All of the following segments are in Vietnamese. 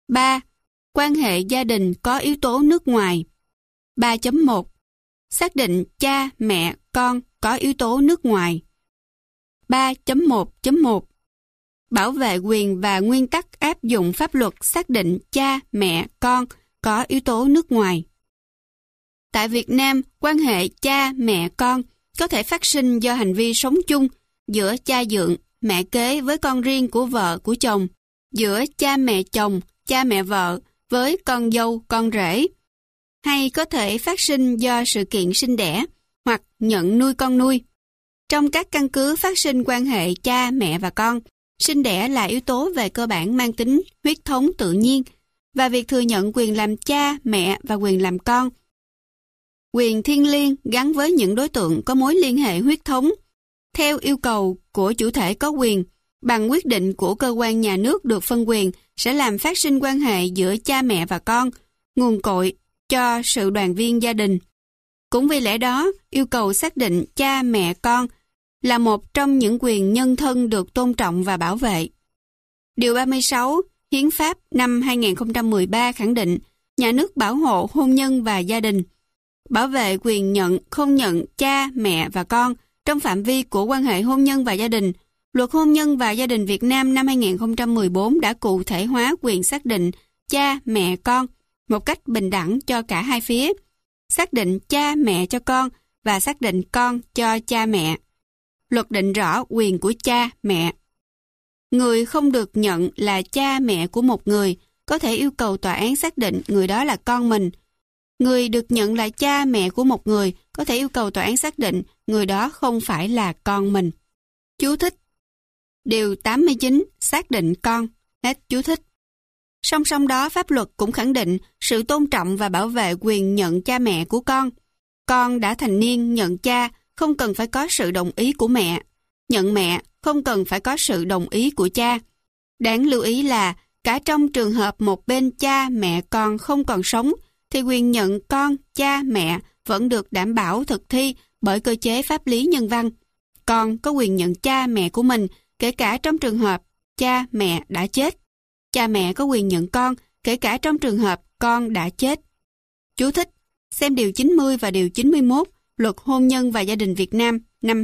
3. Quan hệ gia đình có yếu tố nước ngoài. 3.1. Xác định cha, mẹ, con có yếu tố nước ngoài. 3.1.1. Bảo vệ quyền và nguyên tắc áp dụng pháp luật xác định cha, mẹ, con có yếu tố nước ngoài. Tại Việt Nam, quan hệ cha, mẹ, con có thể phát sinh do hành vi sống chung giữa cha dượng, mẹ kế với con riêng của vợ, của chồng, giữa cha mẹ chồng, cha mẹ vợ với con dâu, con rể, hay có thể phát sinh do sự kiện sinh đẻ hoặc nhận nuôi con nuôi. Trong các căn cứ phát sinh quan hệ cha, mẹ và con, sinh đẻ là yếu tố về cơ bản mang tính huyết thống tự nhiên và việc thừa nhận quyền làm cha, mẹ và quyền làm con. Quyền thiêng liêng gắn với những đối tượng có mối liên hệ huyết thống. Theo yêu cầu của chủ thể có quyền, bằng quyết định của cơ quan nhà nước được phân quyền sẽ làm phát sinh quan hệ giữa cha mẹ và con, nguồn cội cho sự đoàn viên gia đình. Cũng vì lẽ đó, yêu cầu xác định cha mẹ con là một trong những quyền nhân thân được tôn trọng và bảo vệ. Điều 36 Hiến pháp năm 2013 khẳng định nhà nước bảo hộ hôn nhân và gia đình, bảo vệ quyền nhận, không nhận cha, mẹ và con trong phạm vi của quan hệ hôn nhân và gia đình. Luật hôn nhân và gia đình Việt Nam năm 2014 đã cụ thể hóa quyền xác định cha, mẹ, con một cách bình đẳng cho cả hai phía, xác định cha, mẹ cho con và xác định con cho cha mẹ. Luật định rõ quyền của cha, mẹ. Người không được nhận là cha mẹ của một người có thể yêu cầu tòa án xác định người đó là con mình. Người được nhận là cha mẹ của một người có thể yêu cầu tòa án xác định người đó không phải là con mình. Chú thích. Điều 89 xác định con. Hết chú thích. Song song đó, pháp luật cũng khẳng định sự tôn trọng và bảo vệ quyền nhận cha mẹ của con. Con đã thành niên nhận cha không cần phải có sự đồng ý của mẹ. Nhận mẹ không cần phải có sự đồng ý của cha. Đáng lưu ý là cả trong trường hợp một bên cha mẹ con không còn sống thì quyền nhận con, cha, mẹ vẫn được đảm bảo thực thi bởi cơ chế pháp lý nhân văn. Con có quyền nhận cha mẹ của mình kể cả trong trường hợp cha mẹ đã chết. Cha mẹ có quyền nhận con kể cả trong trường hợp con đã chết. Chú thích. Xem điều 90 và điều 91 Luật Hôn nhân và Gia đình Việt Nam năm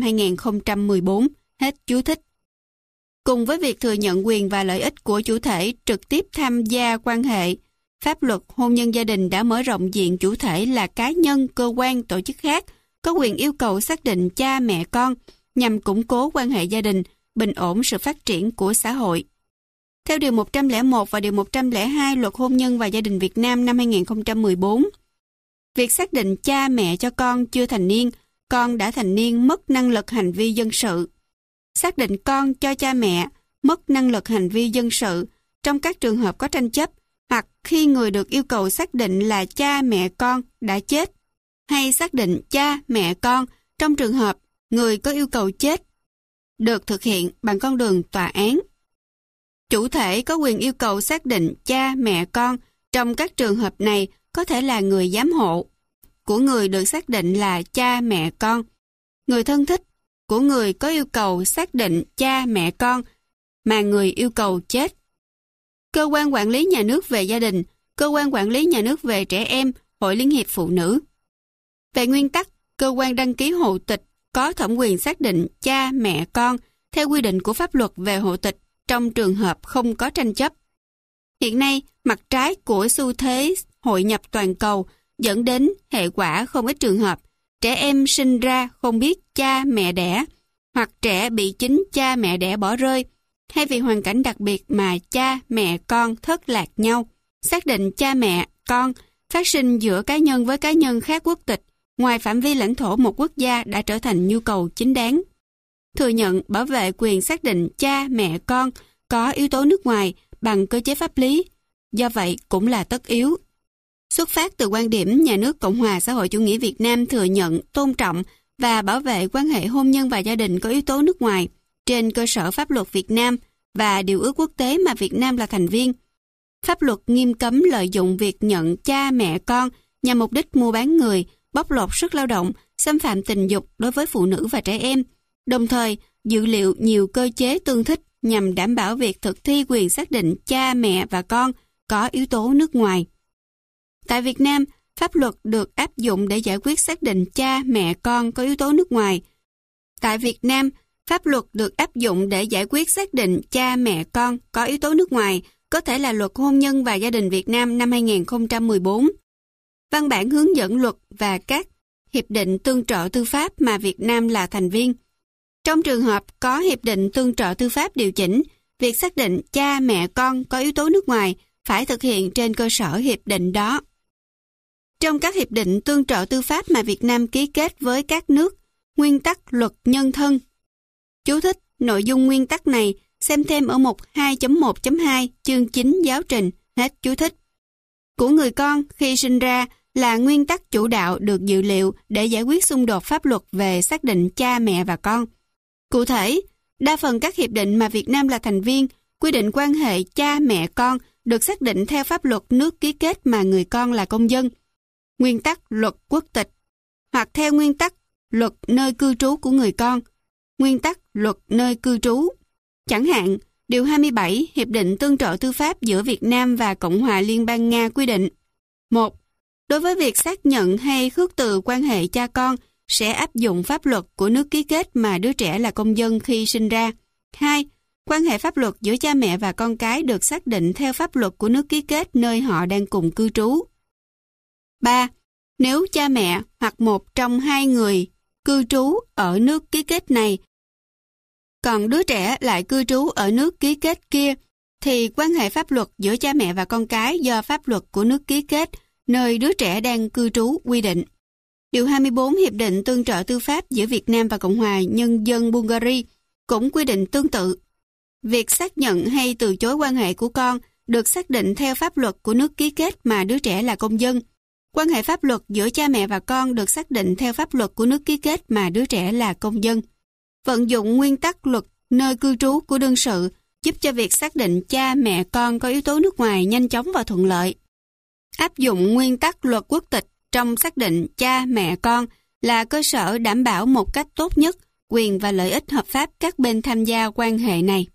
2014. Hết chú thích. Cùng với việc thừa nhận quyền và lợi ích của chủ thể trực tiếp tham gia quan hệ, pháp luật hôn nhân gia đình đã mở rộng diện chủ thể là cá nhân, cơ quan, tổ chức khác có quyền yêu cầu xác định cha mẹ con nhằm củng cố quan hệ gia đình, bình ổn sự phát triển của xã hội. Theo Điều 101 và Điều 102 Luật Hôn nhân và Gia đình Việt Nam năm 2014, việc xác định cha mẹ cho con chưa thành niên, con đã thành niên mất năng lực hành vi dân sự. Xác định con cho cha mẹ mất năng lực hành vi dân sự trong các trường hợp có tranh chấp hoặc khi người được yêu cầu xác định là cha mẹ con đã chết, hay xác định cha mẹ con trong trường hợp người có yêu cầu chết, được thực hiện bằng con đường tòa án. Chủ thể có quyền yêu cầu xác định cha mẹ con trong các trường hợp này có thể là người giám hộ của người được xác định là cha mẹ con, người thân thích của người có yêu cầu xác định cha mẹ con mà người yêu cầu chết, cơ quan quản lý nhà nước về gia đình, cơ quan quản lý nhà nước về trẻ em, Hội Liên hiệp Phụ nữ. Về nguyên tắc, cơ quan đăng ký hộ tịch có thẩm quyền xác định cha mẹ con theo quy định của pháp luật về hộ tịch trong trường hợp không có tranh chấp. Hiện nay, mặt trái của xu thế hội nhập toàn cầu dẫn đến hệ quả không ít trường hợp trẻ em sinh ra không biết cha mẹ đẻ, hoặc trẻ bị chính cha mẹ đẻ bỏ rơi, hay vì hoàn cảnh đặc biệt mà cha mẹ con thất lạc nhau. Xác định cha mẹ con phát sinh giữa cá nhân với cá nhân khác quốc tịch ngoài phạm vi lãnh thổ một quốc gia đã trở thành nhu cầu chính đáng. Thừa nhận bảo vệ quyền xác định cha mẹ con có yếu tố nước ngoài bằng cơ chế pháp lý, do vậy cũng là tất yếu. Xuất phát từ quan điểm nhà nước Cộng hòa xã hội chủ nghĩa Việt Nam thừa nhận, tôn trọng và bảo vệ quan hệ hôn nhân và gia đình có yếu tố nước ngoài trên cơ sở pháp luật Việt Nam và điều ước quốc tế mà Việt Nam là thành viên. Pháp luật nghiêm cấm lợi dụng việc nhận cha mẹ con nhằm mục đích mua bán người, bóc lột sức lao động, xâm phạm tình dục đối với phụ nữ và trẻ em, đồng thời dự liệu nhiều cơ chế tương thích nhằm đảm bảo việc thực thi quyền xác định cha mẹ và con có yếu tố nước ngoài. Tại Việt Nam, pháp luật được áp dụng để giải quyết xác định cha, mẹ, con có yếu tố nước ngoài. Tại Việt Nam, pháp luật được áp dụng để giải quyết xác định cha, mẹ, con có yếu tố nước ngoài, có thể là Luật Hôn nhân và Gia đình Việt Nam năm 2014, văn bản hướng dẫn luật và các hiệp định tương trợ tư pháp mà Việt Nam là thành viên. Trong trường hợp có hiệp định tương trợ tư pháp điều chỉnh, việc xác định cha, mẹ, con có yếu tố nước ngoài phải thực hiện trên cơ sở hiệp định đó. Trong các hiệp định tương trợ tư pháp mà Việt Nam ký kết với các nước, nguyên tắc luật nhân thân. Chú thích: nội dung nguyên tắc này xem thêm ở mục 2.1.2 chương 9 giáo trình, hết chú thích. Của người con khi sinh ra là nguyên tắc chủ đạo được dự liệu để giải quyết xung đột pháp luật về xác định cha, mẹ và con. Cụ thể, đa phần các hiệp định mà Việt Nam là thành viên quy định quan hệ cha, mẹ, con được xác định theo pháp luật nước ký kết mà người con là công dân, nguyên tắc luật quốc tịch, hoặc theo nguyên tắc luật nơi cư trú của người con, nguyên tắc luật nơi cư trú. Chẳng hạn, Điều 27 Hiệp định Tương trợ Tư pháp giữa Việt Nam và Cộng hòa Liên bang Nga quy định: 1. Đối với việc xác nhận hay khước từ quan hệ cha con sẽ áp dụng pháp luật của nước ký kết mà đứa trẻ là công dân khi sinh ra. 2. Quan hệ pháp luật giữa cha mẹ và con cái được xác định theo pháp luật của nước ký kết nơi họ đang cùng cư trú. 3. Nếu cha mẹ hoặc một trong hai người cư trú ở nước ký kết này, còn đứa trẻ lại cư trú ở nước ký kết kia, thì quan hệ pháp luật giữa cha mẹ và con cái do pháp luật của nước ký kết nơi đứa trẻ đang cư trú quy định. Điều 24 Hiệp định Tương trợ Tư pháp giữa Việt Nam và Cộng hòa Nhân dân Bulgaria cũng quy định tương tự. Việc xác nhận hay từ chối quan hệ của con được xác định theo pháp luật của nước ký kết mà đứa trẻ là công dân. Quan hệ pháp luật giữa cha mẹ và con được xác định theo pháp luật của nước ký kết mà đứa trẻ là công dân. Vận dụng nguyên tắc luật nơi cư trú của đương sự giúp cho việc xác định cha, mẹ, con có yếu tố nước ngoài nhanh chóng và thuận lợi. Áp dụng nguyên tắc luật quốc tịch trong xác định cha, mẹ, con là cơ sở đảm bảo một cách tốt nhất quyền và lợi ích hợp pháp các bên tham gia quan hệ này.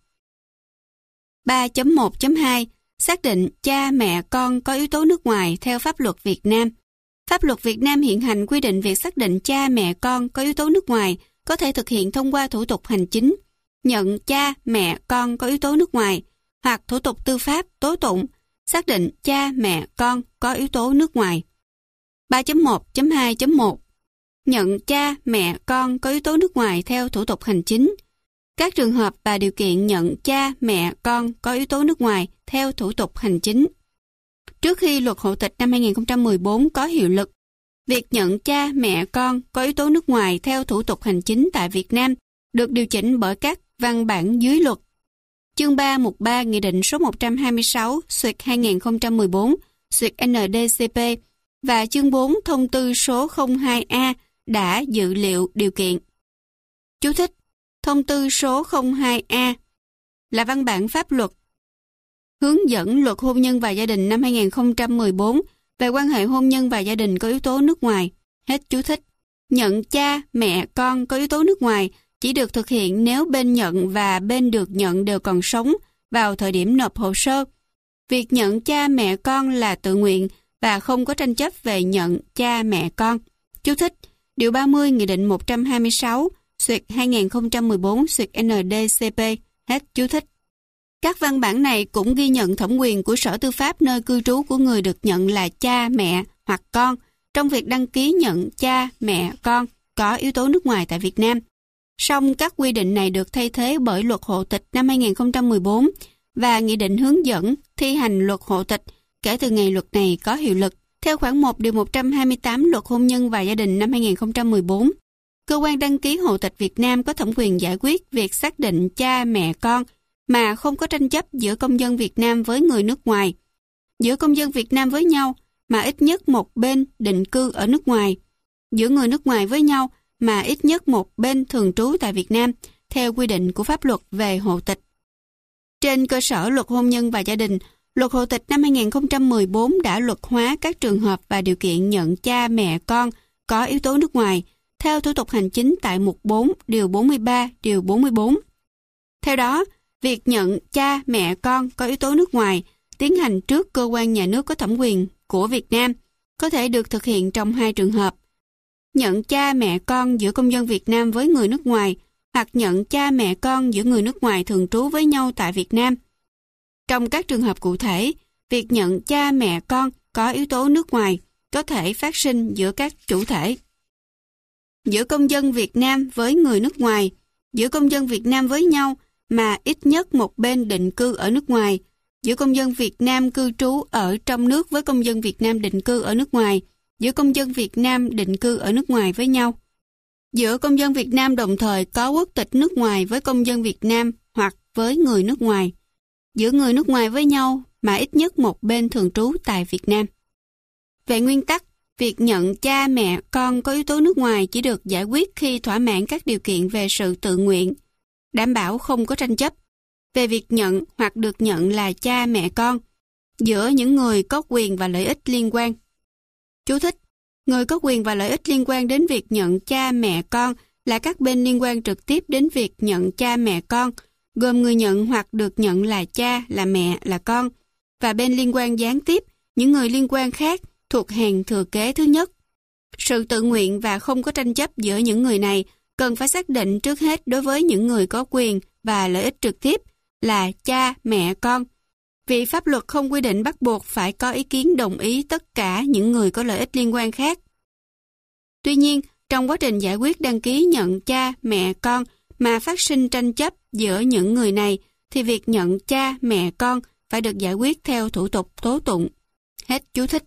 3.1.2 Xác định cha, mẹ, con có yếu tố nước ngoài theo pháp luật Việt Nam. Pháp luật Việt Nam hiện hành quy định việc xác định cha, mẹ, con có yếu tố nước ngoài có thể thực hiện thông qua thủ tục hành chính, nhận cha, mẹ, con có yếu tố nước ngoài, hoặc thủ tục tư pháp, tố tụng, xác định cha, mẹ, con có yếu tố nước ngoài. 3.1.2.1 Nhận cha, mẹ, con có yếu tố nước ngoài theo thủ tục hành chính. Các trường hợp và điều kiện nhận cha, mẹ, con có yếu tố nước ngoài theo thủ tục hành chính. Trước khi Luật Hộ tịch năm 2014 có hiệu lực, việc nhận cha, mẹ, con có yếu tố nước ngoài theo thủ tục hành chính tại Việt Nam được điều chỉnh bởi các văn bản dưới luật. Chương 3 mục 3 Nghị định số 126/2014/ND-CP và chương 4 Thông tư số 02A đã dự liệu điều kiện. Chú thích: Thông tư số 02A là văn bản pháp luật hướng dẫn Luật Hôn nhân và Gia đình năm 2014 về quan hệ hôn nhân và gia đình có yếu tố nước ngoài. Hết chú thích. Nhận cha, mẹ, con có yếu tố nước ngoài chỉ được thực hiện nếu bên nhận và bên được nhận đều còn sống vào thời điểm nộp hồ sơ. Việc nhận cha, mẹ, con là tự nguyện và không có tranh chấp về nhận cha, mẹ, con. Chú thích: Điều 30 Nghị định 126/2014/ND-CP. Hết chú thích. Các văn bản này cũng ghi nhận thẩm quyền của Sở Tư pháp nơi cư trú của người được nhận là cha, mẹ hoặc con trong việc đăng ký nhận cha, mẹ, con có yếu tố nước ngoài tại Việt Nam. Song các quy định này được thay thế bởi Luật Hộ tịch năm 2014 và Nghị định hướng dẫn thi hành Luật Hộ tịch kể từ ngày luật này có hiệu lực. Theo khoản 1 điều 128 Luật Hôn nhân và Gia đình năm 2014, cơ quan đăng ký hộ tịch Việt Nam có thẩm quyền giải quyết việc xác định cha, mẹ, con mà không có tranh chấp giữa công dân Việt Nam với người nước ngoài, giữa công dân Việt Nam với nhau mà ít nhất một bên định cư ở nước ngoài, giữa người nước ngoài với nhau mà ít nhất một bên thường trú tại Việt Nam theo quy định của pháp luật về hộ tịch. Trên cơ sở Luật Hôn nhân và Gia đình, Luật Hộ tịch năm 2014 đã luật hóa các trường hợp và điều kiện nhận cha, mẹ, con có yếu tố nước ngoài theo thủ tục hành chính tại mục 4, điều 43, điều 44. Theo đó, việc nhận cha, mẹ, con có yếu tố nước ngoài tiến hành trước cơ quan nhà nước có thẩm quyền của Việt Nam có thể được thực hiện trong hai trường hợp: nhận cha mẹ con giữa công dân Việt Nam với người nước ngoài, hoặc nhận cha mẹ con giữa người nước ngoài thường trú với nhau tại Việt Nam. Trong các trường hợp cụ thể, việc nhận cha mẹ con có yếu tố nước ngoài có thể phát sinh giữa các chủ thể: giữa công dân Việt Nam với người nước ngoài, giữa công dân Việt Nam với nhau mà ít nhất một bên định cư ở nước ngoài, giữa công dân Việt Nam cư trú ở trong nước với công dân Việt Nam định cư ở nước ngoài, giữa công dân Việt Nam định cư ở nước ngoài với nhau, giữa công dân Việt Nam đồng thời có quốc tịch nước ngoài với công dân Việt Nam hoặc với người nước ngoài, giữa người nước ngoài với nhau mà ít nhất một bên thường trú tại Việt Nam. Về nguyên tắc, việc nhận cha mẹ con có yếu tố nước ngoài chỉ được giải quyết khi thỏa mãn các điều kiện về sự tự nguyện, đảm bảo không có tranh chấp về việc nhận hoặc được nhận là cha mẹ con giữa những người có quyền và lợi ích liên quan. Chú thích: người có quyền và lợi ích liên quan đến việc nhận cha mẹ con là các bên liên quan trực tiếp đến việc nhận cha mẹ con, gồm người nhận hoặc được nhận là cha, là mẹ, là con, và bên liên quan gián tiếp, những người liên quan khác thuộc hàng thừa kế thứ nhất. Sự tự nguyện và không có tranh chấp giữa những người này cần phải xác định trước hết đối với những người có quyền và lợi ích trực tiếp là cha, mẹ, con. Vì pháp luật không quy định bắt buộc phải có ý kiến đồng ý tất cả những người có lợi ích liên quan khác. Tuy nhiên, trong quá trình giải quyết đăng ký nhận cha, mẹ, con mà phát sinh tranh chấp giữa những người này, thì việc nhận cha, mẹ, con phải được giải quyết theo thủ tục tố tụng. Hết chú thích.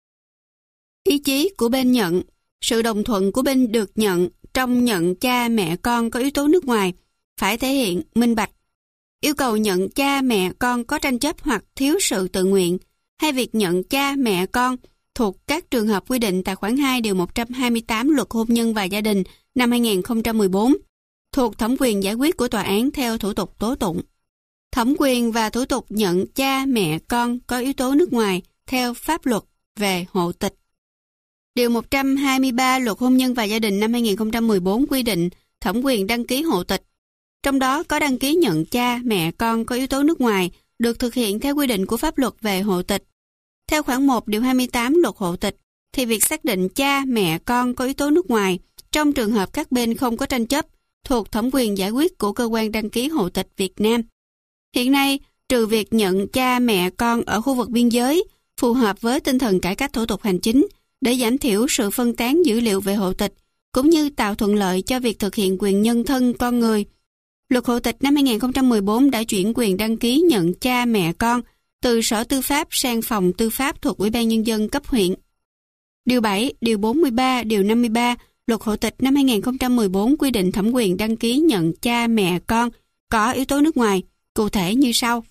Ý chí của bên nhận, sự đồng thuận của bên được nhận trong nhận cha mẹ con có yếu tố nước ngoài phải thể hiện minh bạch. Yêu cầu nhận cha mẹ con có tranh chấp hoặc thiếu sự tự nguyện, hay việc nhận cha mẹ con thuộc các trường hợp quy định tại khoản 2 điều 128 Luật Hôn nhân và Gia đình năm 2014, thuộc thẩm quyền giải quyết của tòa án theo thủ tục tố tụng. Thẩm quyền và thủ tục nhận cha mẹ con có yếu tố nước ngoài theo pháp luật về hộ tịch. Điều 123 Luật Hôn nhân và Gia đình năm 2014 quy định thẩm quyền đăng ký hộ tịch. Trong đó có đăng ký nhận cha, mẹ, con có yếu tố nước ngoài được thực hiện theo quy định của pháp luật về hộ tịch. Theo khoản 1 điều 28 Luật Hộ tịch, thì việc xác định cha, mẹ, con có yếu tố nước ngoài trong trường hợp các bên không có tranh chấp thuộc thẩm quyền giải quyết của cơ quan đăng ký hộ tịch Việt Nam. Hiện nay, trừ việc nhận cha, mẹ, con ở khu vực biên giới phù hợp với tinh thần cải cách thủ tục hành chính để giảm thiểu sự phân tán dữ liệu về hộ tịch, cũng như tạo thuận lợi cho việc thực hiện quyền nhân thân con người, Luật Hộ tịch năm 2014 đã chuyển quyền đăng ký nhận cha mẹ con từ Sở Tư pháp sang Phòng Tư pháp thuộc Ủy ban Nhân dân cấp huyện. Điều 7, Điều 43, Điều 53 Luật Hộ tịch năm 2014 quy định thẩm quyền đăng ký nhận cha mẹ con có yếu tố nước ngoài, cụ thể như sau.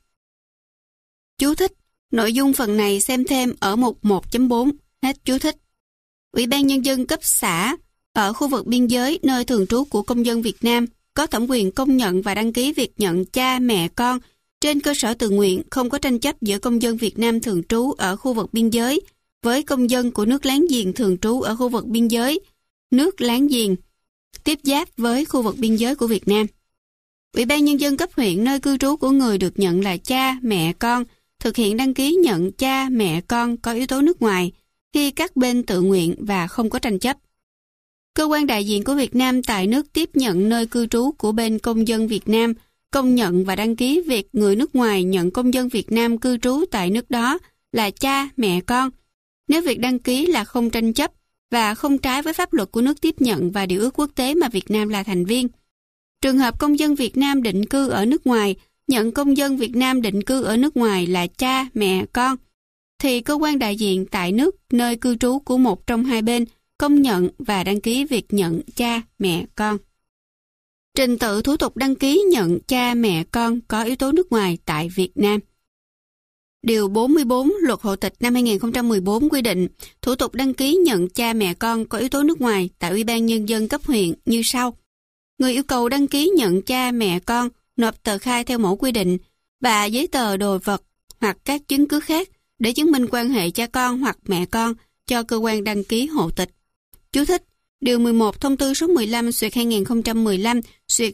Chú thích: nội dung phần này xem thêm ở mục 1.4. Hết chú thích. Ủy ban Nhân dân cấp xã ở khu vực biên giới nơi thường trú của công dân Việt Nam có thẩm quyền công nhận và đăng ký việc nhận cha mẹ con trên cơ sở tự nguyện, không có tranh chấp giữa công dân Việt Nam thường trú ở khu vực biên giới với công dân của nước láng giềng thường trú ở khu vực biên giới, nước láng giềng tiếp giáp với khu vực biên giới của Việt Nam. Ủy ban Nhân dân cấp huyện nơi cư trú của người được nhận là cha, mẹ, con thực hiện đăng ký nhận cha, mẹ, con có yếu tố nước ngoài khi các bên tự nguyện và không có tranh chấp. Cơ quan đại diện của Việt Nam tại nước tiếp nhận nơi cư trú của bên công dân Việt Nam công nhận và đăng ký việc người nước ngoài nhận công dân Việt Nam cư trú tại nước đó là cha, mẹ, con. Nếu việc đăng ký là không tranh chấp và không trái với pháp luật của nước tiếp nhận và điều ước quốc tế mà Việt Nam là thành viên. Trường hợp công dân Việt Nam định cư ở nước ngoài nhận công dân Việt Nam định cư ở nước ngoài là cha, mẹ, con, thì cơ quan đại diện tại nước nơi cư trú của một trong hai bên công nhận và đăng ký việc nhận cha, mẹ, con. Trình tự thủ tục đăng ký nhận cha, mẹ, con có yếu tố nước ngoài tại Việt Nam. Điều 44 Luật Hộ tịch năm 2014 quy định thủ tục đăng ký nhận cha, mẹ, con có yếu tố nước ngoài tại Ủy ban Nhân dân cấp huyện như sau. Người yêu cầu đăng ký nhận cha, mẹ, con nộp tờ khai theo mẫu quy định và giấy tờ đồ vật hoặc các chứng cứ khác để chứng minh quan hệ cha con hoặc mẹ con cho cơ quan đăng ký hộ tịch. Chú thích: Điều 11 Thông tư số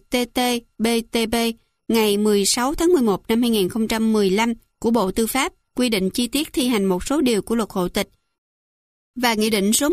15/2015/TT-BTB ngày 16 tháng 11 năm 2015 của Bộ Tư pháp quy định chi tiết thi hành một số điều của luật hộ tịch và Nghị định số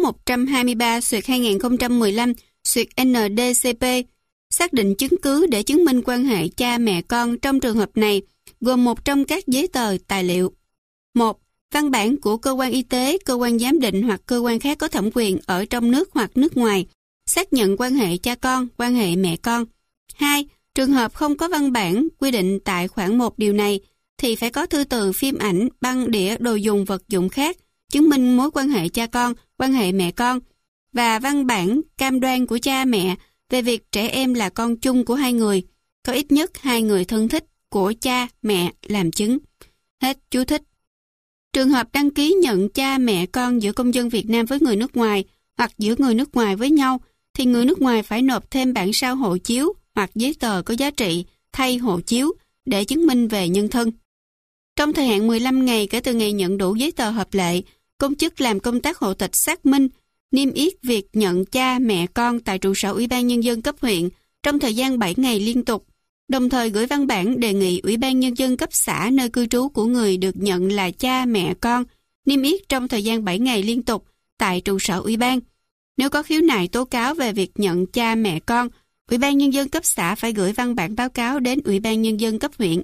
123/2015/ND-CP xác định chứng cứ để chứng minh quan hệ cha mẹ con trong trường hợp này gồm một trong các giấy tờ tài liệu. 1. Văn bản của cơ quan y tế, cơ quan giám định hoặc cơ quan khác có thẩm quyền ở trong nước hoặc nước ngoài xác nhận quan hệ cha con, quan hệ mẹ con. 2. Trường hợp không có văn bản quy định tại khoản 1 điều này thì phải có thư từ, phim ảnh, băng đĩa, đồ dùng, vật dụng khác chứng minh mối quan hệ cha con, quan hệ mẹ con và văn bản cam đoan của cha mẹ về việc trẻ em là con chung của hai người, có ít nhất hai người thân thích của cha mẹ làm chứng. Hết chú thích. Trường hợp đăng ký nhận cha mẹ con giữa công dân Việt Nam với người nước ngoài hoặc giữa người nước ngoài với nhau thì người nước ngoài phải nộp thêm bản sao hộ chiếu hoặc giấy tờ có giá trị thay hộ chiếu để chứng minh về nhân thân. Trong thời hạn 15 ngày kể từ ngày nhận đủ giấy tờ hợp lệ, công chức làm công tác hộ tịch xác minh, niêm yết việc nhận cha mẹ con tại trụ sở Ủy ban Nhân dân cấp huyện trong thời gian 7 ngày liên tục, đồng thời gửi văn bản đề nghị Ủy ban Nhân dân cấp xã nơi cư trú của người được nhận là cha mẹ con, niêm yết trong thời gian 7 ngày liên tục tại trụ sở Ủy ban. Nếu có khiếu nại tố cáo về việc nhận cha mẹ con, Ủy ban Nhân dân cấp xã phải gửi văn bản báo cáo đến Ủy ban Nhân dân cấp huyện.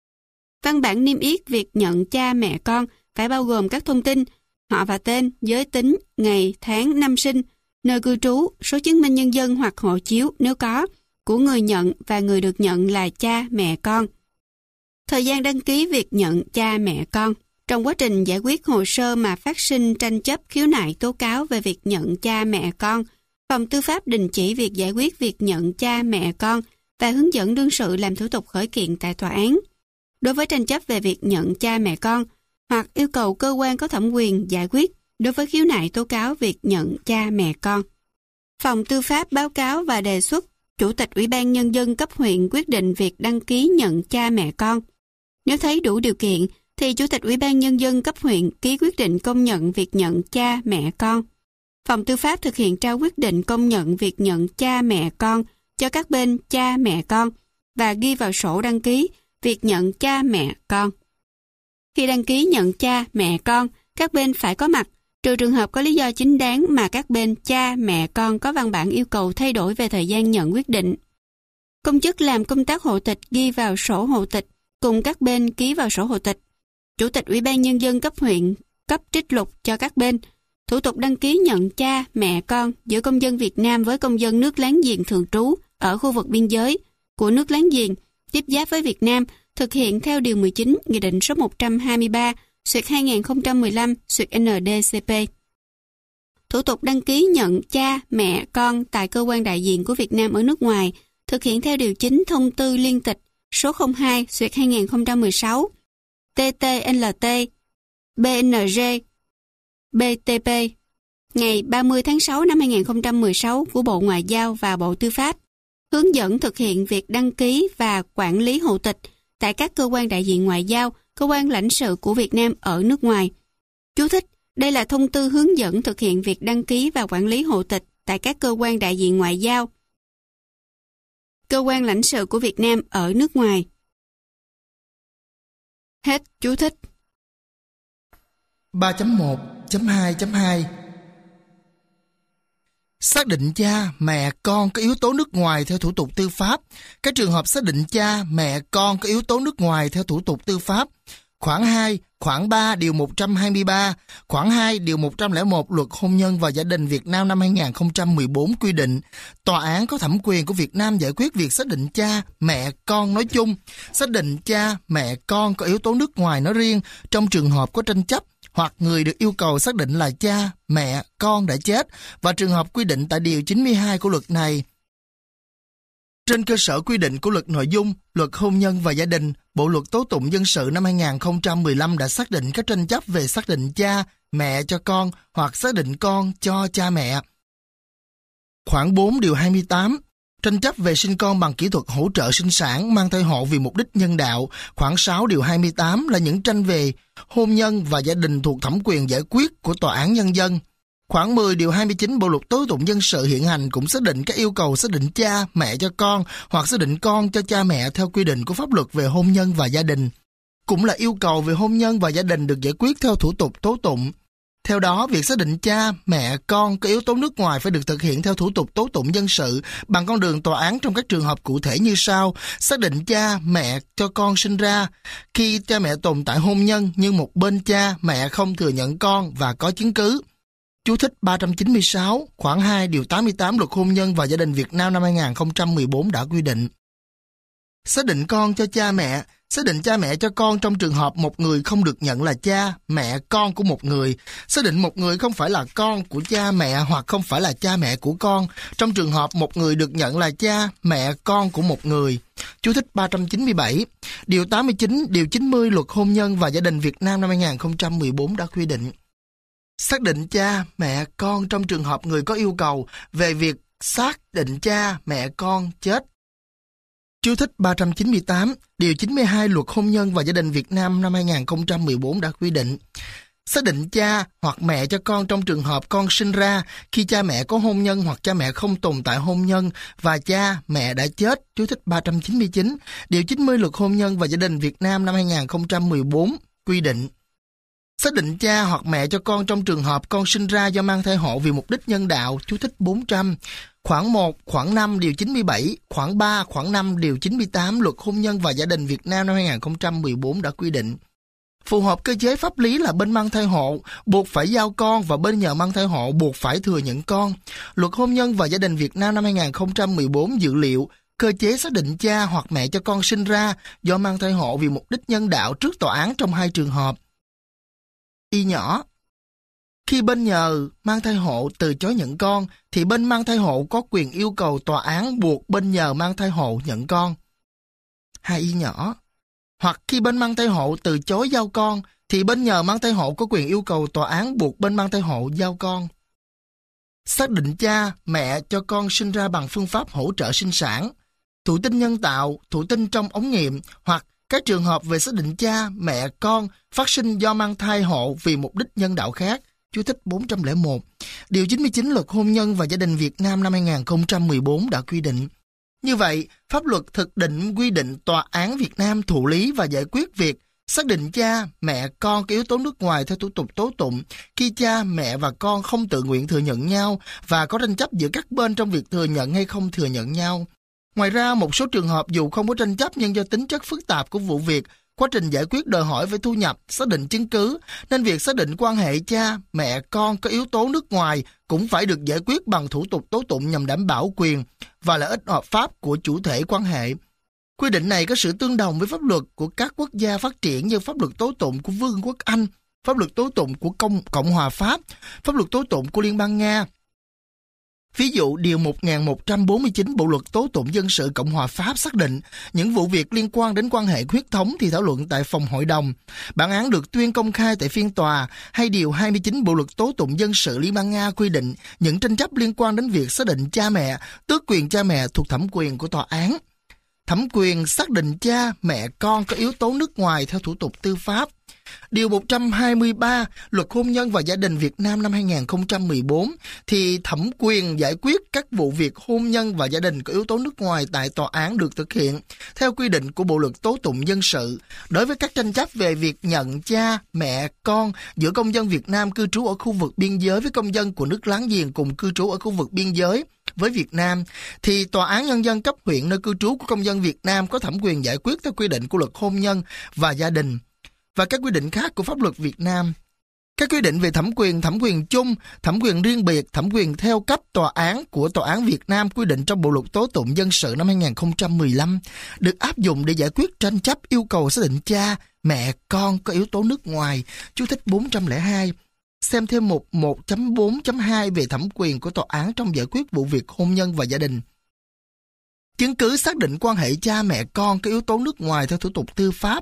Văn bản niêm yết việc nhận cha mẹ con phải bao gồm các thông tin họ và tên, giới tính, ngày, tháng, năm sinh, nơi cư trú, số chứng minh nhân dân hoặc hộ chiếu nếu có, của người nhận và người được nhận là cha mẹ con. Thời gian đăng ký việc nhận cha mẹ con. Trong quá trình giải quyết hồ sơ mà phát sinh tranh chấp khiếu nại tố cáo về việc nhận cha mẹ con, Phòng Tư pháp đình chỉ việc giải quyết việc nhận cha mẹ con và hướng dẫn đương sự làm thủ tục khởi kiện tại tòa án. Đối với tranh chấp về việc nhận cha mẹ con, hoặc yêu cầu cơ quan có thẩm quyền giải quyết đối với khiếu nại tố cáo việc nhận cha mẹ con. Phòng Tư pháp báo cáo và đề xuất Chủ tịch Ủy ban Nhân dân cấp huyện quyết định việc đăng ký nhận cha mẹ con. Nếu thấy đủ điều kiện, thì Chủ tịch Ủy ban Nhân dân cấp huyện ký quyết định công nhận việc nhận cha mẹ con. Phòng Tư pháp thực hiện trao quyết định công nhận việc nhận cha mẹ con cho các bên cha mẹ con và ghi vào sổ đăng ký việc nhận cha mẹ con. Khi đăng ký nhận cha mẹ con, các bên phải có mặt, trừ trường hợp có lý do chính đáng mà các bên cha mẹ con có văn bản yêu cầu thay đổi về thời gian nhận quyết định. Công chức làm công tác hộ tịch ghi vào sổ hộ tịch, cùng các bên ký vào sổ hộ tịch. Chủ tịch Ủy ban Nhân dân cấp huyện cấp trích lục cho các bên. Thủ tục đăng ký nhận cha mẹ con giữa công dân Việt Nam với công dân nước láng giềng thường trú ở khu vực biên giới của nước láng giềng tiếp giáp với Việt Nam thực hiện theo Điều 19 Nghị định số 123/2015/ND-CP. Thủ tục đăng ký nhận cha, mẹ, con tại cơ quan đại diện của Việt Nam ở nước ngoài thực hiện theo Điều 9 Thông tư Liên tịch số 02/2016 TTLT BNG BTP ngày 30 tháng 6 năm 2016 của Bộ Ngoại giao và Bộ Tư pháp, hướng dẫn thực hiện việc đăng ký và quản lý hộ tịch tại các cơ quan đại diện ngoại giao, cơ quan lãnh sự của Việt Nam ở nước ngoài. Chú thích: đây là thông tư hướng dẫn thực hiện việc đăng ký và quản lý hộ tịch tại các cơ quan đại diện ngoại giao, cơ quan lãnh sự của Việt Nam ở nước ngoài. Hết chú thích. 3.1.2.2 Xác định cha, mẹ, con có yếu tố nước ngoài theo thủ tục tư pháp. Các trường hợp xác định cha, mẹ, con có yếu tố nước ngoài theo thủ tục tư pháp. Khoản 2, khoản 3 điều 123, khoản 2 điều 101 Luật Hôn nhân và Gia đình Việt Nam năm 2014 quy định, tòa án có thẩm quyền của Việt Nam giải quyết việc xác định cha, mẹ, con nói chung, xác định cha, mẹ, con có yếu tố nước ngoài nói riêng trong trường hợp có tranh chấp hoặc người được yêu cầu xác định là cha, mẹ, con đã chết và trường hợp quy định tại Điều 92 của luật này. Trên cơ sở quy định của Luật Nội dung, Luật Hôn nhân và Gia đình, Bộ Luật Tố tụng Dân sự năm 2015 đã xác định các tranh chấp về xác định cha, mẹ cho con hoặc xác định con cho cha mẹ. Khoản 4 điều 28, tranh chấp về sinh con bằng kỹ thuật hỗ trợ sinh sản mang thai hộ vì mục đích nhân đạo. Khoản 6 điều 28 là những tranh về hôn nhân và gia đình thuộc thẩm quyền giải quyết của Tòa án Nhân dân. Khoản 10 điều 29 Bộ Luật Tố tụng Dân sự hiện hành cũng xác định các yêu cầu xác định cha, mẹ cho con hoặc xác định con cho cha mẹ theo quy định của pháp luật về hôn nhân và gia đình. cũng là yêu cầu về hôn nhân và gia đình được giải quyết theo thủ tục tố tụng. Theo đó, việc xác định cha, mẹ, con có yếu tố nước ngoài phải được thực hiện theo thủ tục tố tụng dân sự bằng con đường tòa án trong các trường hợp cụ thể như sau. Xác định cha, mẹ cho con sinh ra khi cha mẹ tồn tại hôn nhân nhưng một bên cha, mẹ không thừa nhận con và có chứng cứ. Chú thích 396, khoản 2, điều 88 Luật Hôn nhân và Gia đình Việt Nam năm 2014 đã quy định. Xác định con cho cha mẹ. Xác định cha mẹ cho con trong trường hợp một người không được nhận là cha, mẹ, con của một người. Xác định một người không phải là con của cha mẹ hoặc không phải là cha mẹ của con, trong trường hợp một người được nhận là cha, mẹ, con của một người. Chú thích 397, điều 89, điều 90 Luật Hôn nhân và Gia đình Việt Nam năm 2014 đã quy định. Xác định cha, mẹ, con trong trường hợp người có yêu cầu về việc xác định cha, mẹ, con chết. Chú thích 398, điều 92 Luật Hôn nhân và Gia đình Việt Nam năm 2014 đã quy định. Xác định cha hoặc mẹ cho con trong trường hợp con sinh ra khi cha mẹ có hôn nhân hoặc cha mẹ không tồn tại hôn nhân và cha, mẹ đã chết. Chú thích 399, điều 90 Luật Hôn nhân và Gia đình Việt Nam năm 2014 quy định. Xác định cha hoặc mẹ cho con trong trường hợp con sinh ra do mang thai hộ vì mục đích nhân đạo. Chú thích 400, khoản 1, khoản 5, điều 97, khoản 3, khoản 5, điều 98 Luật Hôn nhân và Gia đình Việt Nam năm 2014 đã quy định. Phù hợp cơ chế pháp lý là bên mang thai hộ buộc phải giao con và bên nhờ mang thai hộ buộc phải thừa nhận con. Luật Hôn nhân và Gia đình Việt Nam năm 2014 dự liệu cơ chế xác định cha hoặc mẹ cho con sinh ra do mang thai hộ vì mục đích nhân đạo trước tòa án trong hai trường hợp. Y nhỏ. Khi bên nhờ mang thai hộ từ chối nhận con, thì bên mang thai hộ có quyền yêu cầu tòa án buộc bên nhờ mang thai hộ nhận con. 2 y nhỏ. Hoặc khi bên mang thai hộ từ chối giao con, thì bên nhờ mang thai hộ có quyền yêu cầu tòa án buộc bên mang thai hộ giao con. Xác định cha, mẹ cho con sinh ra bằng phương pháp hỗ trợ sinh sản, thụ tinh nhân tạo, thụ tinh trong ống nghiệm hoặc các trường hợp về xác định cha, mẹ, con phát sinh do mang thai hộ vì mục đích nhân đạo khác. Chú thích 401, điều 99 Luật Hôn nhân và Gia đình Việt Nam năm 2014 đã quy định. Như vậy, pháp luật thực định quy định tòa án Việt Nam thụ lý và giải quyết việc xác định cha, mẹ, con có yếu tố nước ngoài theo thủ tục tố tụng khi cha, mẹ và con không tự nguyện thừa nhận nhau và có tranh chấp giữa các bên trong việc thừa nhận hay không thừa nhận nhau. Ngoài ra, một số trường hợp dù không có tranh chấp nhưng do tính chất phức tạp của vụ việc, quá trình giải quyết đòi hỏi phải thu nhập, xác định chứng cứ, nên việc xác định quan hệ cha, mẹ, con có yếu tố nước ngoài cũng phải được giải quyết bằng thủ tục tố tụng nhằm đảm bảo quyền và lợi ích hợp pháp của chủ thể quan hệ. Quy định này có sự tương đồng với pháp luật của các quốc gia phát triển như pháp luật tố tụng của Vương quốc Anh, pháp luật tố tụng của Cộng hòa Pháp, pháp luật tố tụng của Liên bang Nga. Ví dụ, Điều 1149 Bộ Luật Tố tụng Dân sự Cộng hòa Pháp xác định những vụ việc liên quan đến quan hệ huyết thống thì thảo luận tại phòng hội đồng. Bản án được tuyên công khai tại phiên tòa, hay Điều 29 Bộ Luật Tố tụng Dân sự Liên bang Nga quy định những tranh chấp liên quan đến việc xác định cha mẹ, tước quyền cha mẹ thuộc thẩm quyền của tòa án. Thẩm quyền xác định cha, mẹ, con có yếu tố nước ngoài theo thủ tục tư pháp. Điều 123 Luật Hôn nhân và Gia đình Việt Nam năm 2014 thì thẩm quyền giải quyết các vụ việc hôn nhân và gia đình có yếu tố nước ngoài tại tòa án được thực hiện theo quy định của Bộ Luật Tố tụng Dân sự. Đối với các tranh chấp về việc nhận cha, mẹ, con giữa công dân Việt Nam cư trú ở khu vực biên giới với công dân của nước láng giềng cùng cư trú ở khu vực biên giới với Việt Nam, thì Tòa án Nhân dân cấp huyện nơi cư trú của công dân Việt Nam có thẩm quyền giải quyết theo quy định của Luật Hôn nhân và Gia đình và các quy định khác của pháp luật Việt Nam. Các quy định về thẩm quyền chung, thẩm quyền riêng biệt, thẩm quyền theo cấp tòa án của Tòa án Việt Nam quy định trong Bộ Luật Tố tụng Dân sự năm 2015 được áp dụng để giải quyết tranh chấp yêu cầu xác định cha, mẹ, con có yếu tố nước ngoài. Chú thích 402. Xem thêm mục 1.4.2 về thẩm quyền của tòa án trong giải quyết vụ việc hôn nhân và gia đình. Chứng cứ xác định quan hệ cha mẹ con có yếu tố nước ngoài theo thủ tục tư pháp.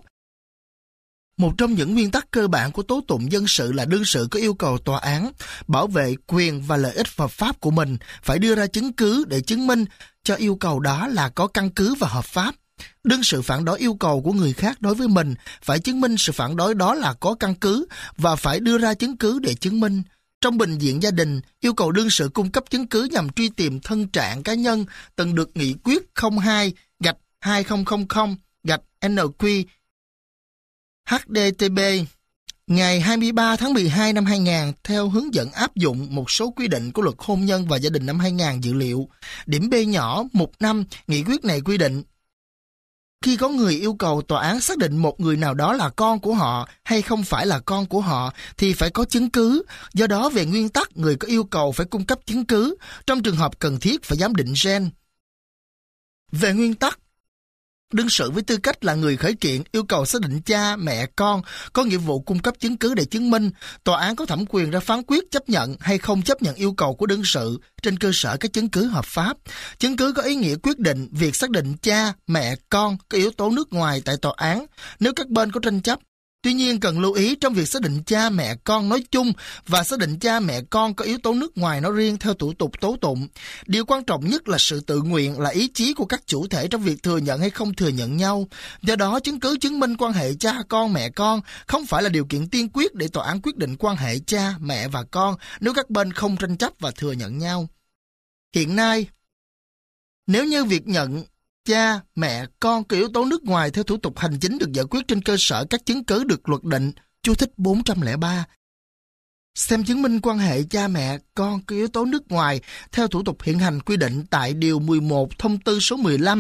Một trong những nguyên tắc cơ bản của tố tụng dân sự là đương sự có yêu cầu tòa án bảo vệ quyền và lợi ích hợp pháp của mình phải đưa ra chứng cứ để chứng minh cho yêu cầu đó là có căn cứ và hợp pháp. Đương sự phản đối yêu cầu của người khác đối với mình phải chứng minh sự phản đối đó là có căn cứ và phải đưa ra chứng cứ để chứng minh. Trong bình diện gia đình, yêu cầu đương sự cung cấp chứng cứ nhằm truy tìm thân trạng cá nhân từng được nghị quyết 02/2000/NQ HDTB ngày 23 tháng 12 năm 2000 theo hướng dẫn áp dụng một số quy định của Luật Hôn nhân và Gia đình năm 2000 dự liệu. Điểm B nhỏ, mục 5, nghị quyết này quy định khi có người yêu cầu tòa án xác định một người nào đó là con của họ hay không phải là con của họ thì phải có chứng cứ. Do đó, về nguyên tắc, người có yêu cầu phải cung cấp chứng cứ. Trong trường hợp cần thiết phải giám định gen. Về nguyên tắc, đương sự với tư cách là người khởi kiện yêu cầu xác định cha, mẹ, con có nghĩa vụ cung cấp chứng cứ để chứng minh. Tòa án có thẩm quyền ra phán quyết chấp nhận hay không chấp nhận yêu cầu của đương sự trên cơ sở các chứng cứ hợp pháp. Chứng cứ có ý nghĩa quyết định việc xác định cha, mẹ, con có yếu tố nước ngoài tại tòa án nếu các bên có tranh chấp. Tuy nhiên, cần lưu ý trong việc xác định cha mẹ con nói chung và xác định cha mẹ con có yếu tố nước ngoài nói riêng theo thủ tục tố tụng. Điều quan trọng nhất là sự tự nguyện, là ý chí của các chủ thể trong việc thừa nhận hay không thừa nhận nhau. Do đó, chứng cứ chứng minh quan hệ cha con mẹ con không phải là điều kiện tiên quyết để tòa án quyết định quan hệ cha, mẹ và con nếu các bên không tranh chấp và thừa nhận nhau. Hiện nay, nếu như việc nhận cha, mẹ, con có yếu tố nước ngoài theo thủ tục hành chính được giải quyết trên cơ sở các chứng cứ được luật định, chú thích 403. Xem chứng minh quan hệ cha mẹ, con có yếu tố nước ngoài theo thủ tục hiện hành quy định tại Điều 11 Thông tư số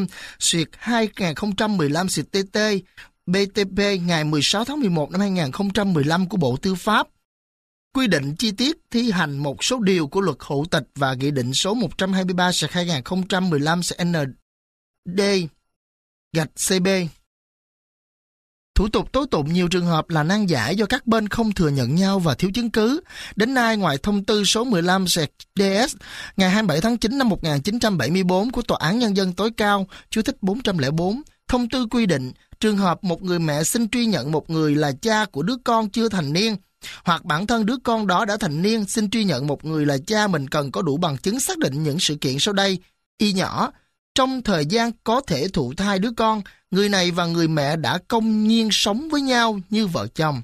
15/2015/TT BTP ngày 16 tháng 11 năm 2015 của Bộ Tư pháp. Quy định chi tiết thi hành một số điều của Luật Hộ tịch và Nghị định số 123/2015/ND-CB. Thủ tục tố tụng nhiều trường hợp là nan giải do các bên không thừa nhận nhau và thiếu chứng cứ. Đến nay, ngoài thông tư số 15/DS ngày 27 tháng 9 năm 1974 của Tòa án Nhân dân tối cao, chú thích 404, thông tư quy định trường hợp một người mẹ xin truy nhận một người là cha của đứa con chưa thành niên, hoặc bản thân đứa con đó đã thành niên xin truy nhận một người là cha mình, cần có đủ bằng chứng xác định những sự kiện sau đây. Y nhỏ, trong thời gian có thể thụ thai đứa con, người này và người mẹ đã công nhiên sống với nhau như vợ chồng.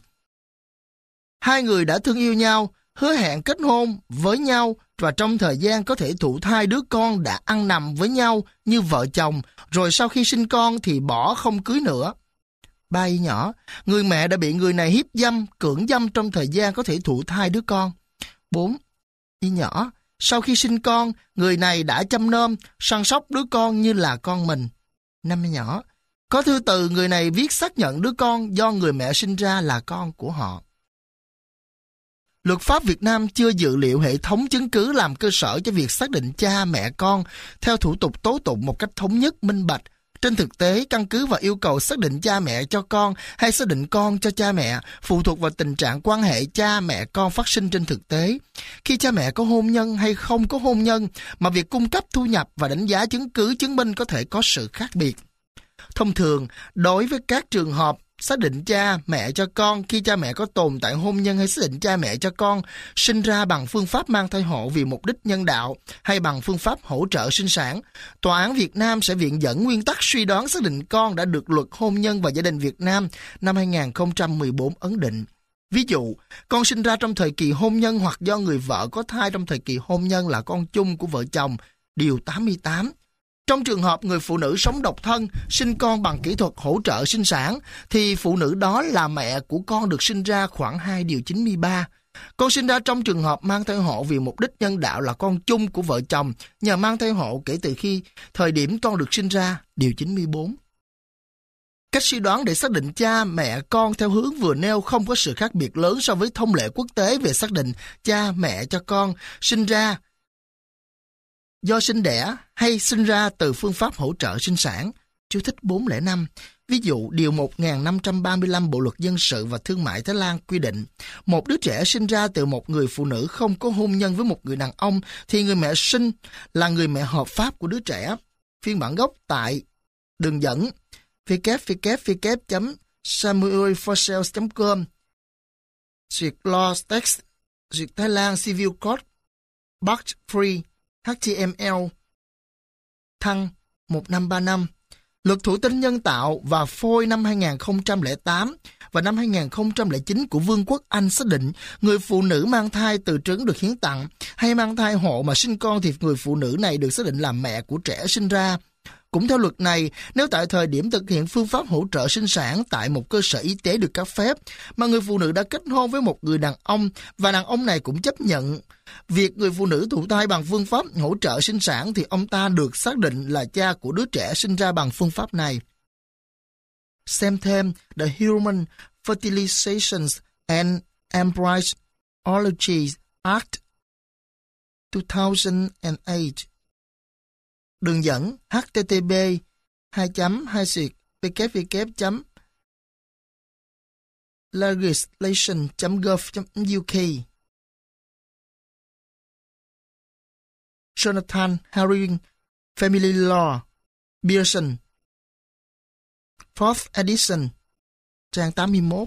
Hai người đã thương yêu nhau, hứa hẹn kết hôn với nhau và trong thời gian có thể thụ thai đứa con đã ăn nằm với nhau như vợ chồng, rồi sau khi sinh con thì bỏ không cưới nữa. 3 y nhỏ, người mẹ đã bị người này hiếp dâm, cưỡng dâm trong thời gian có thể thụ thai đứa con. 4 y nhỏ, sau khi sinh con, người này đã chăm nom, săn sóc đứa con như là con mình. 5 y nhỏ, có thư từ người này viết xác nhận đứa con do người mẹ sinh ra là con của họ. Luật pháp Việt Nam chưa dự liệu hệ thống chứng cứ làm cơ sở cho việc xác định cha mẹ con theo thủ tục tố tụng một cách thống nhất, minh bạch. Trên thực tế, căn cứ vào yêu cầu xác định cha mẹ cho con hay xác định con cho cha mẹ phụ thuộc vào tình trạng quan hệ cha mẹ con phát sinh trên thực tế. Khi cha mẹ có hôn nhân hay không có hôn nhân, mà việc cung cấp thu nhập và đánh giá chứng cứ chứng minh có thể có sự khác biệt. Thông thường, đối với các trường hợp xác định cha mẹ cho con khi cha mẹ có tồn tại hôn nhân hay xác định cha mẹ cho con sinh ra bằng phương pháp mang thai hộ vì mục đích nhân đạo hay bằng phương pháp hỗ trợ sinh sản, Tòa án Việt Nam sẽ viện dẫn nguyên tắc suy đoán xác định con đã được Luật Hôn nhân và Gia đình Việt Nam năm 2014 ấn định. Ví dụ, con sinh ra trong thời kỳ hôn nhân hoặc do người vợ có thai trong thời kỳ hôn nhân là con chung của vợ chồng, Điều 88. Trong trường hợp người phụ nữ sống độc thân, sinh con bằng kỹ thuật hỗ trợ sinh sản, thì phụ nữ đó là mẹ của con được sinh ra khoảng 2 điều 93. Con sinh ra trong trường hợp mang thai hộ vì mục đích nhân đạo là con chung của vợ chồng, nhờ mang thai hộ kể từ khi thời điểm con được sinh ra, điều 94. Cách suy đoán để xác định cha, mẹ, con theo hướng vừa nêu không có sự khác biệt lớn so với thông lệ quốc tế về xác định cha, mẹ cho con sinh ra do sinh đẻ hay sinh ra từ phương pháp hỗ trợ sinh sản. Chú thích 405. Ví dụ, Điều 1535 Bộ Luật Dân sự và Thương mại Thái Lan quy định, một đứa trẻ sinh ra từ một người phụ nữ không có hôn nhân với một người đàn ông thì người mẹ sinh là người mẹ hợp pháp của đứa trẻ. Phiên bản gốc tại đường dẫn www.samuelforsales.com Duyệt Law Text Duyệt Thái Lan Civil Code Box Free HTML Thăng 1535. Luật Thụ tinh nhân tạo và phôi năm 2008 và năm 2009 của Vương quốc Anh xác định người phụ nữ mang thai từ trứng được hiến tặng hay mang thai hộ mà sinh con thì người phụ nữ này được xác định là mẹ của trẻ sinh ra. Cũng theo luật này, nếu tại thời điểm thực hiện phương pháp hỗ trợ sinh sản tại một cơ sở y tế được cấp phép, mà người phụ nữ đã kết hôn với một người đàn ông và đàn ông này cũng chấp nhận việc người phụ nữ thụ thai bằng phương pháp hỗ trợ sinh sản, thì ông ta được xác định là cha của đứa trẻ sinh ra bằng phương pháp này. Xem thêm The Human Fertilization and Embryology Act 2008. Đường dẫn http://www.legislation.gov.uk. Jonathan Herring, Family Law, Pearson, 4th edition, trang 81.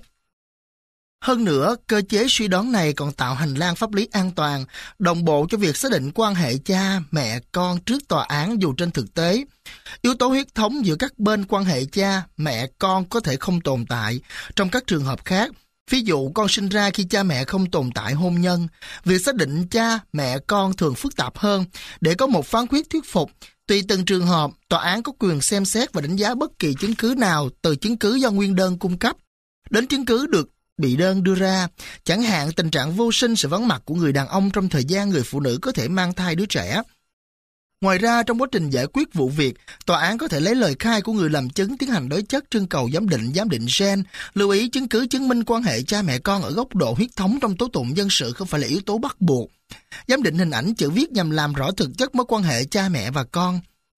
Hơn nữa, cơ chế suy đoán này còn tạo hành lang pháp lý an toàn, đồng bộ cho việc xác định quan hệ cha, mẹ, con trước tòa án dù trên thực tế. Yếu tố huyết thống giữa các bên quan hệ cha, mẹ, con có thể không tồn tại. Trong các trường hợp khác, ví dụ con sinh ra khi cha mẹ không tồn tại hôn nhân, việc xác định cha, mẹ, con thường phức tạp hơn. Để có một phán quyết thuyết phục, tùy từng trường hợp, tòa án có quyền xem xét và đánh giá bất kỳ chứng cứ nào, từ chứng cứ do nguyên đơn cung cấp đến chứng cứ được bị đơn đưa ra. Chẳng hạn tình trạng vô sinh, sự vắng mặt của người đàn ông trong thời gian người phụ nữ có thể mang thai đứa trẻ. Ngoài ra, trong quá trình giải quyết vụ việc, tòa án có thể lấy lời khai của người làm chứng, tiến hành đối chất, trưng cầu giám định gen. Lưu ý, chứng cứ chứng minh quan hệ cha mẹ con ở góc độ huyết thống trong tố tụng dân sự không phải là yếu tố bắt buộc. Giám định hình ảnh chữ viết nhằm làm rõ thực chất mối quan hệ cha mẹ và con.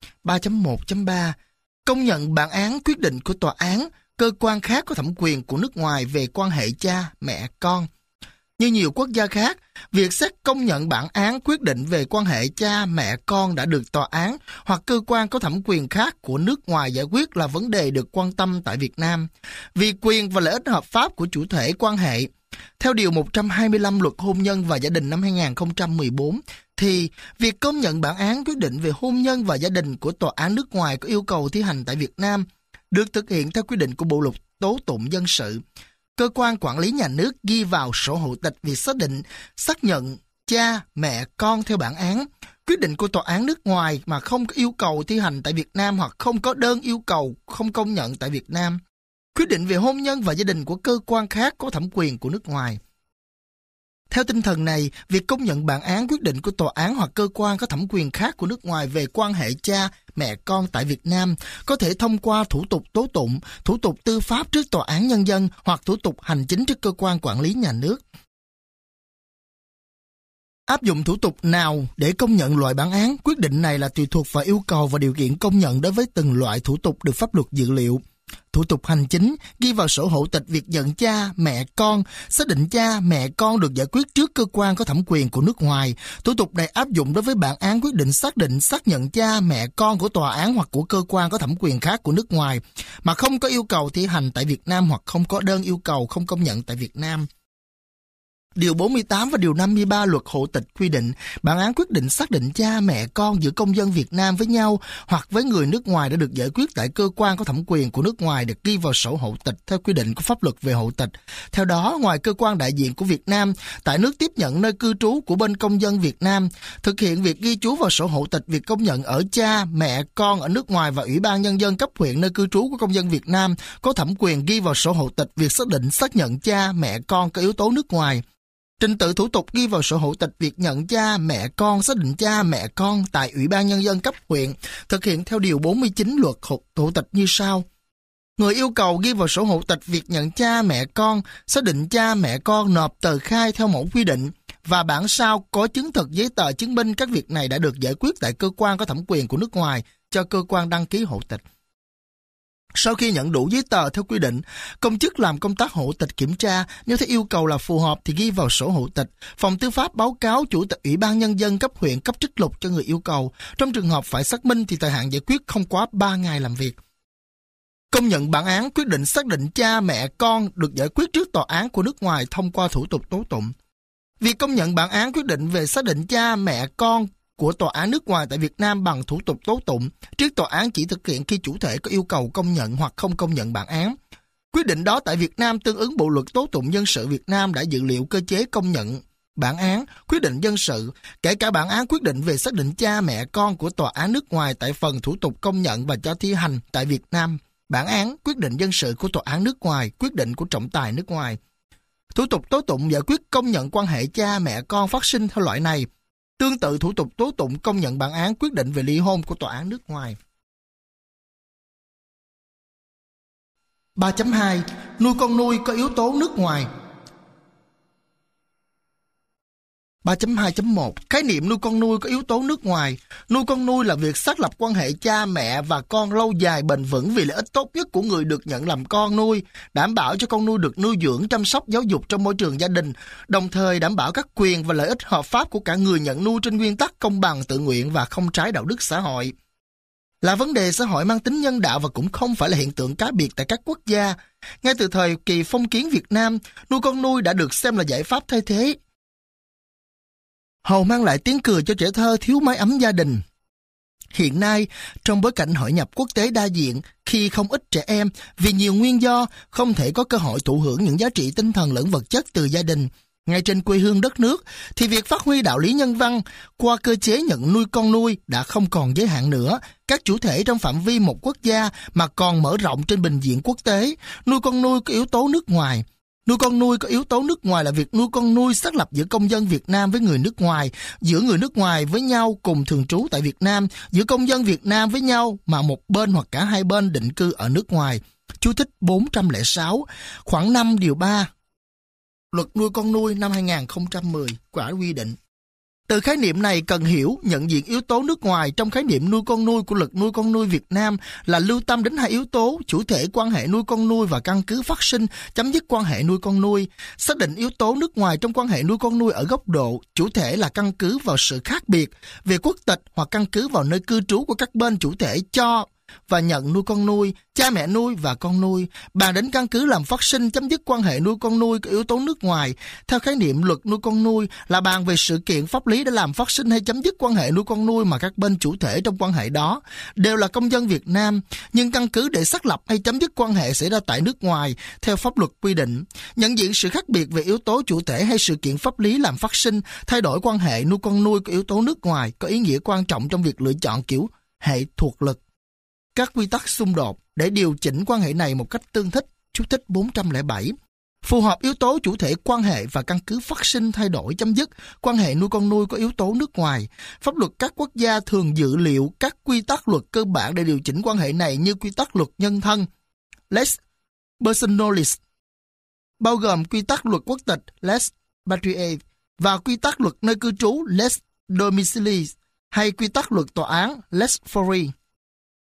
3.1.3 Công nhận bản án quyết định của tòa án, cơ quan khác có thẩm quyền của nước ngoài về quan hệ cha, mẹ, con. Như nhiều quốc gia khác, việc xét công nhận bản án quyết định về quan hệ cha, mẹ, con đã được tòa án hoặc cơ quan có thẩm quyền khác của nước ngoài giải quyết là vấn đề được quan tâm tại Việt Nam. Vì quyền và lợi ích hợp pháp của chủ thể quan hệ, theo Điều 125 Luật Hôn nhân và Gia đình năm 2014, thì việc công nhận bản án quyết định về hôn nhân và gia đình của tòa án nước ngoài có yêu cầu thi hành tại Việt Nam được thực hiện theo quy định của Bộ Luật Tố tụng dân sự. Cơ quan quản lý nhà nước ghi vào sổ hộ tịch việc xác nhận cha, mẹ, con theo bản án, quyết định của tòa án nước ngoài mà không có yêu cầu thi hành tại Việt Nam hoặc không có đơn yêu cầu không công nhận tại Việt Nam. Quyết định về hôn nhân và gia đình của cơ quan khác có thẩm quyền của nước ngoài. Theo tinh thần này, việc công nhận bản án quyết định của tòa án hoặc cơ quan có thẩm quyền khác của nước ngoài về quan hệ cha, mẹ, con tại Việt Nam có thể thông qua thủ tục tố tụng, thủ tục tư pháp trước tòa án nhân dân hoặc thủ tục hành chính trước cơ quan quản lý nhà nước. Áp dụng thủ tục nào để công nhận loại bản án, quyết định này là tùy thuộc vào yêu cầu và điều kiện công nhận đối với từng loại thủ tục được pháp luật dự liệu. Thủ tục hành chính ghi vào sổ hộ tịch việc nhận cha, mẹ, con, xác định cha, mẹ, con được giải quyết trước cơ quan có thẩm quyền của nước ngoài. Thủ tục này áp dụng đối với bản án quyết định xác nhận cha, mẹ, con của tòa án hoặc của cơ quan có thẩm quyền khác của nước ngoài, mà không có yêu cầu thi hành tại Việt Nam hoặc không có đơn yêu cầu không công nhận tại Việt Nam. Điều 48 và Điều 53 Luật Hộ tịch quy định bản án quyết định xác định cha, mẹ, con giữa công dân Việt Nam với nhau hoặc với người nước ngoài đã được giải quyết tại cơ quan có thẩm quyền của nước ngoài được ghi vào sổ hộ tịch theo quy định của pháp luật về hộ tịch. Theo đó, ngoài cơ quan đại diện của Việt Nam tại nước tiếp nhận nơi cư trú của bên công dân Việt Nam, thực hiện việc ghi chú vào sổ hộ tịch việc công nhận ở cha, mẹ, con ở nước ngoài và Ủy ban Nhân dân cấp huyện nơi cư trú của công dân Việt Nam có thẩm quyền ghi vào sổ hộ tịch việc xác nhận cha, mẹ, con có yếu tố nước ngoài. Trình tự thủ tục ghi vào sổ hộ tịch việc nhận cha, mẹ, con, xác định cha, mẹ, con tại Ủy ban Nhân dân cấp huyện thực hiện theo Điều 49 Luật Hộ tịch như sau. Người yêu cầu ghi vào sổ hộ tịch việc nhận cha, mẹ, con, xác định cha, mẹ, con nộp tờ khai theo mẫu quy định và bản sao có chứng thực giấy tờ chứng minh các việc này đã được giải quyết tại cơ quan có thẩm quyền của nước ngoài cho cơ quan đăng ký hộ tịch. Sau khi nhận đủ giấy tờ theo quy định, công chức làm công tác hộ tịch kiểm tra, nếu thấy yêu cầu là phù hợp thì ghi vào sổ hộ tịch. Phòng tư pháp báo cáo Chủ tịch Ủy ban Nhân dân cấp huyện cấp trích lục cho người yêu cầu. Trong trường hợp phải xác minh thì thời hạn giải quyết không quá 3 ngày làm việc. Công nhận bản án quyết định xác định cha, mẹ, con được giải quyết trước tòa án của nước ngoài thông qua thủ tục tố tụng. Việc công nhận bản án quyết định về xác định cha, mẹ, con của tòa án nước ngoài tại Việt Nam bằng thủ tục tố tụng trước tòa án chỉ thực hiện khi chủ thể có yêu cầu công nhận hoặc không công nhận bản án. Quyết định đó tại Việt Nam tương ứng Bộ Luật Tố tụng dân sự Việt Nam đã dự liệu cơ chế công nhận bản án, quyết định dân sự, kể cả bản án quyết định về xác định cha mẹ con của tòa án nước ngoài tại phần thủ tục công nhận và cho thi hành tại Việt Nam, bản án, quyết định dân sự của tòa án nước ngoài, quyết định của trọng tài nước ngoài. Thủ tục tố tụng giải quyết công nhận quan hệ cha mẹ con phát sinh theo loại này, tương tự thủ tục tố tụng công nhận bản án quyết định về ly hôn của tòa án nước ngoài. 3.2. Nuôi con nuôi có yếu tố nước ngoài. 3.2.1. Khái niệm nuôi con nuôi có yếu tố nước ngoài. Nuôi con nuôi là việc xác lập quan hệ cha mẹ và con lâu dài bền vững vì lợi ích tốt nhất của người được nhận làm con nuôi, đảm bảo cho con nuôi được nuôi dưỡng, chăm sóc, giáo dục trong môi trường gia đình, đồng thời đảm bảo các quyền và lợi ích hợp pháp của cả người nhận nuôi trên nguyên tắc công bằng, tự nguyện và không trái đạo đức xã hội. Là vấn đề xã hội mang tính nhân đạo và cũng không phải là hiện tượng cá biệt tại các quốc gia. Ngay từ thời kỳ phong kiến Việt Nam, nuôi con nuôi đã được xem là giải pháp thay thế, hầu mang lại tiếng cười cho trẻ thơ thiếu mái ấm gia đình. Hiện nay, trong bối cảnh hội nhập quốc tế đa diện, khi không ít trẻ em vì nhiều nguyên do không thể có cơ hội thụ hưởng những giá trị tinh thần lẫn vật chất từ gia đình ngay trên quê hương đất nước, thì việc phát huy đạo lý nhân văn qua cơ chế nhận nuôi con nuôi đã không còn giới hạn nữa, các chủ thể trong phạm vi một quốc gia mà còn mở rộng trên bình diện quốc tế. Nuôi con nuôi có yếu tố nước ngoài. Nuôi con nuôi có yếu tố nước ngoài là việc nuôi con nuôi xác lập giữa công dân Việt Nam với người nước ngoài, giữa người nước ngoài với nhau cùng thường trú tại Việt Nam, giữa công dân Việt Nam với nhau mà một bên hoặc cả hai bên định cư ở nước ngoài. Chú thích 406, khoảng 5 điều 3. Luật nuôi con nuôi năm 2010 quả quy định. Từ khái niệm này cần hiểu, nhận diện yếu tố nước ngoài trong khái niệm nuôi con nuôi của luật nuôi con nuôi Việt Nam là lưu tâm đến hai yếu tố: chủ thể quan hệ nuôi con nuôi và căn cứ phát sinh, chấm dứt quan hệ nuôi con nuôi. Xác định yếu tố nước ngoài trong quan hệ nuôi con nuôi ở góc độ chủ thể là căn cứ vào sự khác biệt về quốc tịch hoặc căn cứ vào nơi cư trú của các bên chủ thể cho và nhận nuôi con nuôi, cha mẹ nuôi và con nuôi. Bàn đến căn cứ làm phát sinh, chấm dứt quan hệ nuôi con nuôi có yếu tố nước ngoài theo khái niệm luật nuôi con nuôi là bàn về sự kiện pháp lý đã làm phát sinh hay chấm dứt quan hệ nuôi con nuôi mà các bên chủ thể trong quan hệ đó đều là công dân Việt Nam, nhưng căn cứ để xác lập hay chấm dứt quan hệ xảy ra tại nước ngoài theo pháp luật quy định. Nhận diện sự khác biệt về yếu tố chủ thể hay sự kiện pháp lý làm phát sinh, thay đổi quan hệ nuôi con nuôi có yếu tố nước ngoài có ý nghĩa quan trọng trong việc lựa chọn kiểu hệ thuộc lực, các quy tắc xung đột để điều chỉnh quan hệ này một cách tương thích. Chú thích 407. Phù hợp yếu tố chủ thể quan hệ và căn cứ phát sinh thay đổi chấm dứt quan hệ nuôi con nuôi có yếu tố nước ngoài. Pháp luật các quốc gia thường dự liệu các quy tắc luật cơ bản để điều chỉnh quan hệ này như quy tắc luật nhân thân lex personalis, bao gồm quy tắc luật quốc tịch lex patriae và quy tắc luật nơi cư trú lex domicilis hay quy tắc luật tòa án lex fori.